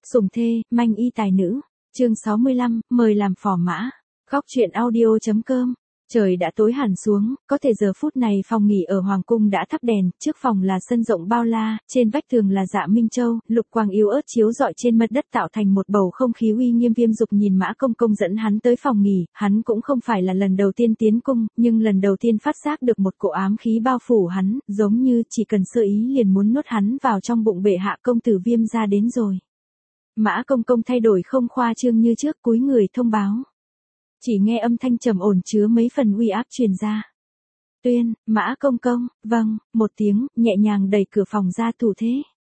Sủng thê, manh y tài nữ. Chương 65, mời làm phò mã. Góc truyện audio.com. Trời đã tối hẳn xuống, có thể giờ phút này phòng nghỉ ở Hoàng cung đã thắp đèn, trước phòng là sân rộng bao la, trên vách tường là dạ Minh Châu, lục quang yếu ớt chiếu rọi trên mặt đất tạo thành một bầu không khí uy nghiêm. Viêm Dục nhìn Mã Công Công dẫn hắn tới phòng nghỉ, hắn cũng không phải là lần đầu tiên tiến cung, nhưng lần đầu tiên phát giác được một cỗ ám khí bao phủ hắn, giống như chỉ cần sơ ý liền muốn nuốt hắn vào trong bụng. Bệ hạ, công tử Viêm ra đến rồi. Mã Công Công thay đổi không khoa trương như trước, cúi người thông báo. Chỉ nghe âm thanh trầm ổn chứa mấy phần uy áp truyền ra. Tuyên, Mã Công Công, vâng, một tiếng, nhẹ nhàng đẩy cửa phòng ra. Thủ thế.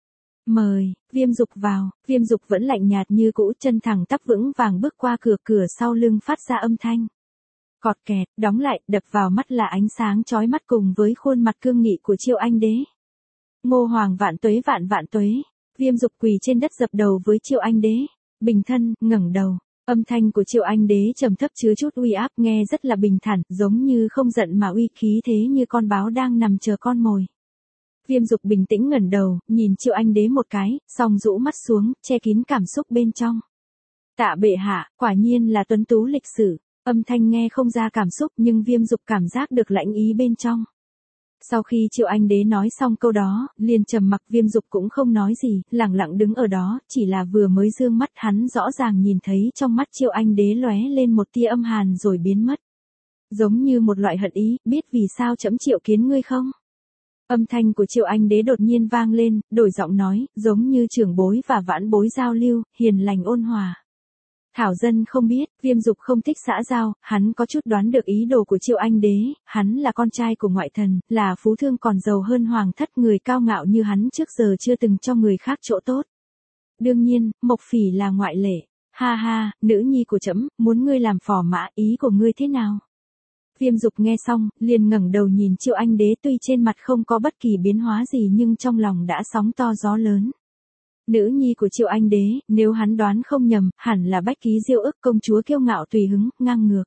Mời, Viêm Dục vào. Viêm Dục vẫn lạnh nhạt như cũ, chân thẳng tắp vững vàng bước qua cửa, cửa sau lưng phát ra âm thanh. Cọt kẹt, đóng lại, đập vào mắt là ánh sáng chói mắt cùng với khuôn mặt cương nghị của Triệu Anh Đế. Ngô Hoàng vạn tuế vạn vạn tuế. Viêm Dục quỳ trên đất dập đầu với Triệu Anh Đế. Bình thân, ngẩng đầu. Âm thanh của Triệu Anh Đế trầm thấp chứa chút uy áp, nghe rất là bình thản, giống như không giận mà uy khí thế như con báo đang nằm chờ con mồi. Viêm Dục bình tĩnh ngẩng đầu, nhìn Triệu Anh Đế một cái, xong rũ mắt xuống, che kín cảm xúc bên trong. Tạ bệ hạ, quả nhiên là tuấn tú lịch sử. Âm thanh nghe không ra cảm xúc, nhưng Viêm Dục cảm giác được lãnh ý bên trong. Sau khi Triệu Anh Đế nói xong câu đó, liền trầm mặc. Viêm Dục cũng không nói gì, lặng lặng đứng ở đó, chỉ là vừa mới dương mắt hắn rõ ràng nhìn thấy trong mắt Triệu Anh Đế lóe lên một tia âm hàn rồi biến mất. Giống như một loại hận ý, biết vì sao trẫm triệu kiến ngươi không? Âm thanh của Triệu Anh Đế đột nhiên vang lên, đổi giọng nói, giống như trưởng bối và vãn bối giao lưu, hiền lành ôn hòa. Thảo dân không biết, Viêm Dục không thích xã giao, hắn có chút đoán được ý đồ của Triệu Anh Đế, hắn là con trai của ngoại thần, là phú thương còn giàu hơn hoàng thất, người cao ngạo như hắn trước giờ chưa từng cho người khác chỗ tốt. Đương nhiên, Mộc Phỉ là ngoại lệ. Ha ha, nữ nhi của trẫm, muốn ngươi làm phò mã, ý của ngươi thế nào? Viêm Dục nghe xong, liền ngẩng đầu nhìn Triệu Anh Đế, tuy trên mặt không có bất kỳ biến hóa gì nhưng trong lòng đã sóng to gió lớn. Nữ nhi của Triệu Anh Đế, nếu hắn đoán không nhầm, hẳn là Bách Ký Diêu Ức, công chúa kiêu ngạo tùy hứng, ngang ngược.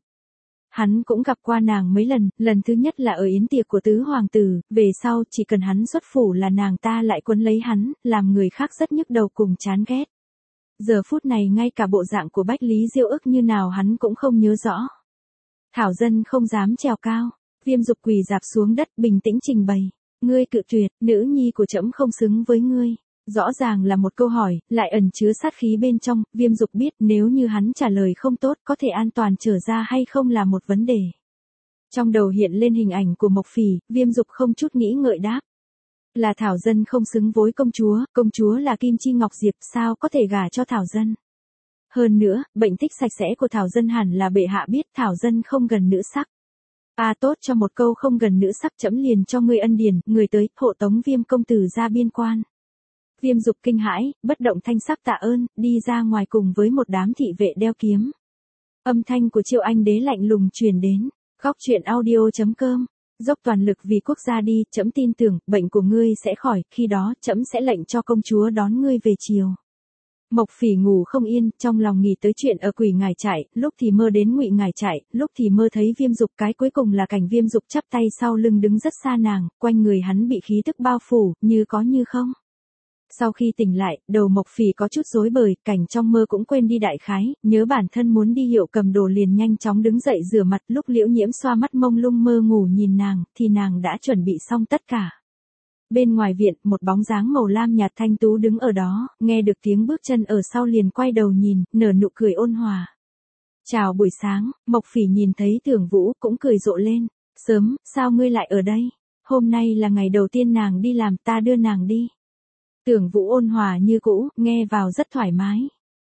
Hắn cũng gặp qua nàng mấy lần, lần thứ nhất là ở yến tiệc của tứ hoàng tử, về sau chỉ cần hắn xuất phủ là nàng ta lại quấn lấy hắn, làm người khác rất nhức đầu cùng chán ghét. Giờ phút này ngay cả bộ dạng của Bách Lý Diêu Ức như nào hắn cũng không nhớ rõ. Thảo dân không dám trèo cao. Viêm Dục quỳ rạp xuống đất, bình tĩnh trình bày. Ngươi cự tuyệt, nữ nhi của trẫm không xứng với ngươi. Rõ ràng là một câu hỏi, lại ẩn chứa sát khí bên trong. Viêm Dục biết nếu như hắn trả lời không tốt, có thể an toàn trở ra hay không là một vấn đề. Trong đầu hiện lên hình ảnh của Mộc Phỉ, Viêm Dục không chút nghĩ ngợi đáp. Là Thảo dân không xứng với công chúa là Kim Chi Ngọc Diệp, sao có thể gả cho Thảo dân. Hơn nữa, bệnh tích sạch sẽ của Thảo dân hẳn là bệ hạ biết. Thảo dân không gần nữ sắc. Tốt cho một câu không gần nữ sắc, trẫm liền cho ngươi ân điển, người tới, hộ tống Viêm công tử ra biên quan. Viêm Dục kinh hãi, bất động thanh sắc tạ ơn, đi ra ngoài cùng với một đám thị vệ đeo kiếm. Âm thanh của Triệu Anh Đế lạnh lùng truyền đến. Góc truyện audio.com. Dốc toàn lực vì quốc gia đi, trẫm tin tưởng, bệnh của ngươi sẽ khỏi, khi đó trẫm sẽ lệnh cho công chúa đón ngươi về chiều. Mộc Phỉ ngủ không yên, trong lòng nghĩ tới chuyện ở Quỷ Ngải Trại, lúc thì mơ đến Ngụy Ngải Trại, lúc thì mơ thấy Viêm Dục, cái cuối cùng là cảnh Viêm Dục chắp tay sau lưng đứng rất xa nàng, quanh người hắn bị khí tức bao phủ, như có như không. Sau khi tỉnh lại, đầu Mộc Phỉ có chút rối bời, cảnh trong mơ cũng quên đi đại khái, nhớ bản thân muốn đi hiệu cầm đồ liền nhanh chóng đứng dậy rửa mặt. Lúc Liễu Nhiễm xoa mắt mông lung mơ ngủ nhìn nàng, thì nàng đã chuẩn bị xong tất cả. Bên ngoài viện, một bóng dáng màu lam nhạt thanh tú đứng ở đó, nghe được tiếng bước chân ở sau liền quay đầu nhìn, nở nụ cười ôn hòa. Chào buổi sáng. Mộc Phỉ nhìn thấy Tưởng Vũ cũng cười rộ lên. Sớm, sao ngươi lại ở đây? Hôm nay là ngày đầu tiên nàng đi làm, ta đưa nàng đi. Tưởng Vũ ôn hòa như cũ, nghe vào rất thoải mái.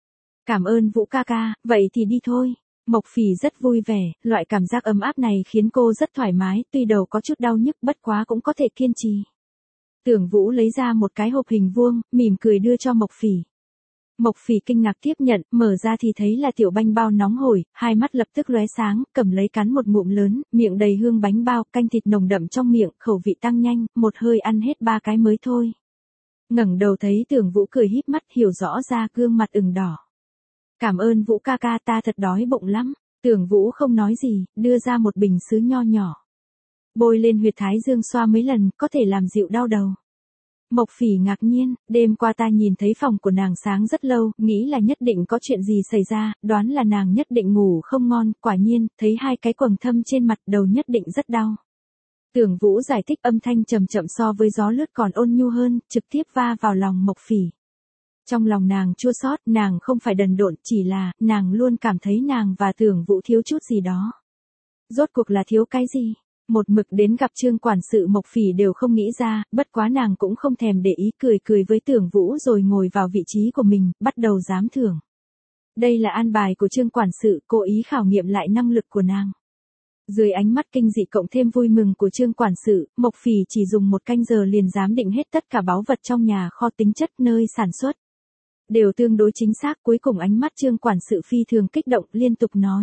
Cảm ơn Vũ ca ca, vậy thì đi thôi. Mộc Phỉ rất vui vẻ, loại cảm giác ấm áp này khiến cô rất thoải mái, tuy đầu có chút đau nhức bất quá cũng có thể kiên trì. Tưởng Vũ lấy ra một cái hộp hình vuông, mỉm cười đưa cho Mộc Phỉ. Mộc Phỉ kinh ngạc tiếp nhận, mở ra thì thấy là tiểu bánh bao nóng hổi, hai mắt lập tức lóe sáng, cầm lấy cắn một ngụm lớn, miệng đầy hương bánh bao, canh thịt nồng đậm trong miệng, khẩu vị tăng nhanh, một hơi ăn hết 3 cái mới thôi. Ngẩng đầu thấy Tưởng Vũ cười híp mắt, hiểu rõ ra gương mặt ửng đỏ. Cảm ơn Vũ ca ca, ta thật đói bụng lắm. Tưởng Vũ không nói gì, đưa ra một bình sứ nho nhỏ. Bôi lên huyệt thái dương xoa mấy lần, có thể làm dịu đau đầu. Mộc Phỉ ngạc nhiên, đêm qua ta nhìn thấy phòng của nàng sáng rất lâu, nghĩ là nhất định có chuyện gì xảy ra, đoán là nàng nhất định ngủ không ngon, quả nhiên, thấy hai cái quầng thâm trên mặt, đầu nhất định rất đau. Tưởng Vũ giải thích, âm thanh trầm chậm so với gió lướt còn ôn nhu hơn, trực tiếp va vào lòng Mộc Phỉ. Trong lòng nàng chua xót, nàng không phải đần độn, chỉ là, nàng luôn cảm thấy nàng và Tưởng Vũ thiếu chút gì đó. Rốt cuộc là thiếu cái gì? Một mực đến gặp Trương quản sự Mộc Phỉ đều không nghĩ ra, bất quá nàng cũng không thèm để ý, cười cười với Tưởng Vũ rồi ngồi vào vị trí của mình, bắt đầu giám thưởng. Đây là an bài của Trương quản sự, cố ý khảo nghiệm lại năng lực của nàng. Dưới ánh mắt kinh dị cộng thêm vui mừng của Trương quản sự, Mộc Phỉ chỉ dùng 1 canh giờ liền giám định hết tất cả báu vật trong nhà kho, tính chất nơi sản xuất. Đều tương đối chính xác, cuối cùng ánh mắt Trương quản sự phi thường kích động, liên tục nói.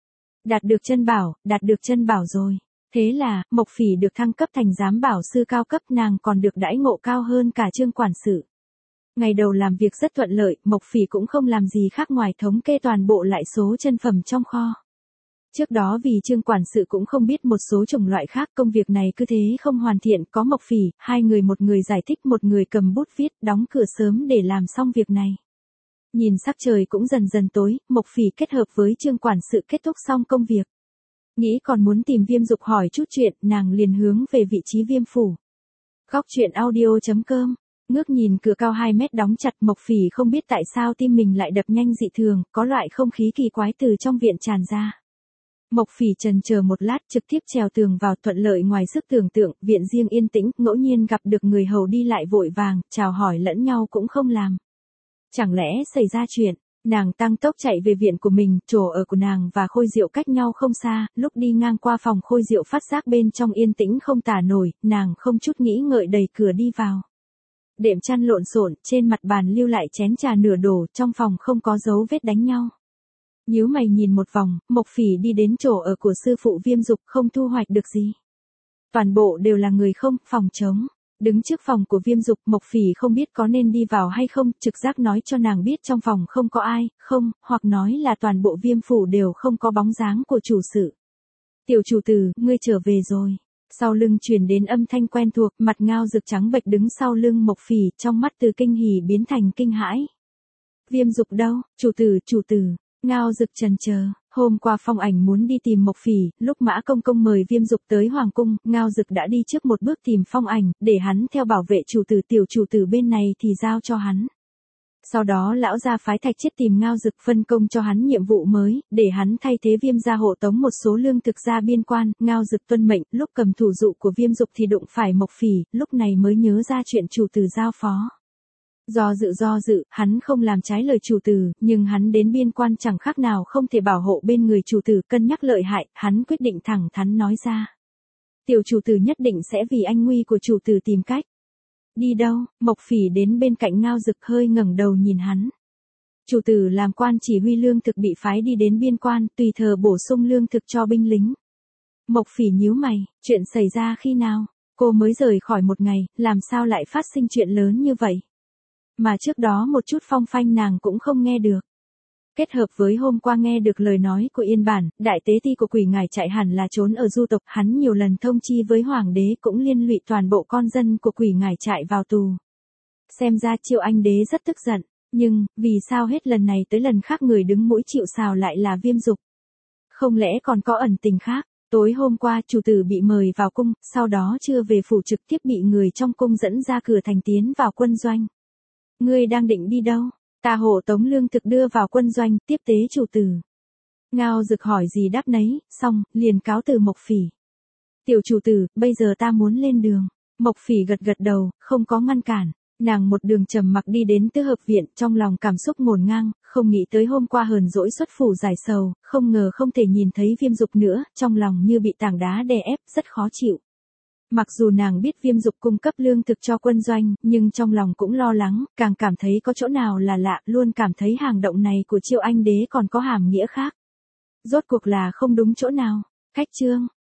Đạt được chân bảo rồi. Thế là, Mộc Phỉ được thăng cấp thành giám bảo sư cao cấp, nàng còn được đãi ngộ cao hơn cả Trương quản sự. Ngày đầu làm việc rất thuận lợi, Mộc Phỉ cũng không làm gì khác ngoài thống kê toàn bộ lại số chân phẩm trong kho. Trước đó vì Trương quản sự cũng không biết một số chủng loại khác, công việc này cứ thế không hoàn thiện, có Mộc Phỉ, hai người, một người giải thích, một người cầm bút viết, đóng cửa sớm để làm xong việc này. Nhìn sắc trời cũng dần dần tối, Mộc Phỉ kết hợp với Trương quản sự kết thúc xong công việc. Nghĩ còn muốn tìm Viêm Dục hỏi chút chuyện, nàng liền hướng về vị trí Viêm phủ. Góc truyện audio.com. Ngước nhìn cửa cao 2 mét đóng chặt, Mộc Phỉ không biết tại sao tim mình lại đập nhanh dị thường, có loại không khí kỳ quái từ trong viện tràn ra. Mộc Phỉ chần chờ một lát, trực tiếp trèo tường vào, thuận lợi ngoài sức tưởng tượng, viện riêng yên tĩnh, ngẫu nhiên gặp được người hầu đi lại vội vàng, chào hỏi lẫn nhau cũng không làm. Chẳng lẽ xảy ra chuyện? Nàng tăng tốc chạy về viện của mình, chỗ ở của nàng và Khôi Diệu cách nhau không xa, lúc đi ngang qua phòng Khôi Diệu phát giác bên trong yên tĩnh không tả nổi, nàng không chút nghĩ ngợi đẩy cửa đi vào. Đệm chăn lộn xộn, trên mặt bàn lưu lại chén trà nửa đổ, trong phòng không có dấu vết đánh nhau. Nhíu mày nhìn một vòng, Mộc Phỉ đi đến chỗ ở của sư phụ Viêm Dục, không thu hoạch được gì. Toàn bộ đều là người không, phòng trống. Đứng trước phòng của Viêm Dục, Mộc Phỉ không biết có nên đi vào hay không, trực giác nói cho nàng biết trong phòng không có ai, không, hoặc nói là toàn bộ Viêm phủ đều không có bóng dáng của chủ sự. Tiểu chủ tử, ngươi trở về rồi. Sau lưng truyền đến âm thanh quen thuộc, mặt Ngao Dực trắng bệch đứng sau lưng Mộc Phỉ, trong mắt từ kinh hỉ biến thành kinh hãi. Viêm Dục đâu, chủ tử. Ngao Dực chần chờ, hôm qua Phong Ảnh muốn đi tìm Mộc Phỉ, lúc Mã Công Công mời Viêm Dục tới hoàng cung, Ngao Dực đã đi trước một bước tìm Phong Ảnh, để hắn theo bảo vệ chủ tử, tiểu chủ tử bên này thì giao cho hắn. Sau đó lão gia phái Thạch Chiết tìm Ngao Dực, phân công cho hắn nhiệm vụ mới, để hắn thay thế Viêm gia hộ tống một số lương thực ra biên quan, Ngao Dực tuân mệnh, lúc cầm thủ dụ của Viêm Dục thì đụng phải Mộc Phỉ, lúc này mới nhớ ra chuyện chủ tử giao phó. Do dự, hắn không làm trái lời chủ tử, nhưng hắn đến biên quan chẳng khác nào không thể bảo hộ bên người chủ tử, cân nhắc lợi hại, hắn quyết định thẳng thắn nói ra. Tiểu chủ tử nhất định sẽ vì anh nguy của chủ tử tìm cách. Đi đâu? Mộc Phỉ đến bên cạnh Ngao Dực, hơi ngẩng đầu nhìn hắn. Chủ tử làm quan chỉ huy lương thực bị phái đi đến biên quan, tùy thời bổ sung lương thực cho binh lính. Mộc Phỉ nhíu mày, chuyện xảy ra khi nào? Cô mới rời khỏi 1 ngày, làm sao lại phát sinh chuyện lớn như vậy? Mà trước đó một chút phong phanh nàng cũng không nghe được. Kết hợp với hôm qua nghe được lời nói của Yên Bản, đại tế ti của Quỷ Ngải Trại hẳn là trốn ở du tộc, hắn nhiều lần thông chi với hoàng đế cũng liên lụy toàn bộ con dân của Quỷ Ngải Trại vào tù. Xem ra Triệu Anh đế rất tức giận, nhưng, vì sao hết lần này tới lần khác người đứng mũi chịu sào lại là Viêm Dục? Không lẽ còn có ẩn tình khác? Tối hôm qua chủ tử bị mời vào cung, sau đó chưa về phủ trực tiếp bị người trong cung dẫn ra cửa thành tiến vào quân doanh. Ngươi đang định đi đâu? Ta hộ tống lương thực đưa vào quân doanh, tiếp tế chủ tử. Ngao Dực hỏi gì đáp nấy, xong, liền cáo từ Mộc Phỉ. Tiểu chủ tử, bây giờ ta muốn lên đường. Mộc Phỉ gật đầu, không có ngăn cản. Nàng một đường trầm mặc đi đến Tứ Hợp viện, trong lòng cảm xúc ngổn ngang, không nghĩ tới hôm qua hờn dỗi xuất phủ giải sầu, không ngờ không thể nhìn thấy Viêm Dục nữa, trong lòng như bị tảng đá đè ép, rất khó chịu. Mặc dù nàng biết Viêm Dục cung cấp lương thực cho quân doanh, nhưng trong lòng cũng lo lắng, càng cảm thấy có chỗ nào là lạ, luôn cảm thấy hành động này của Triệu Anh đế còn có hàm nghĩa khác. Rốt cuộc là không đúng chỗ nào. Cách chương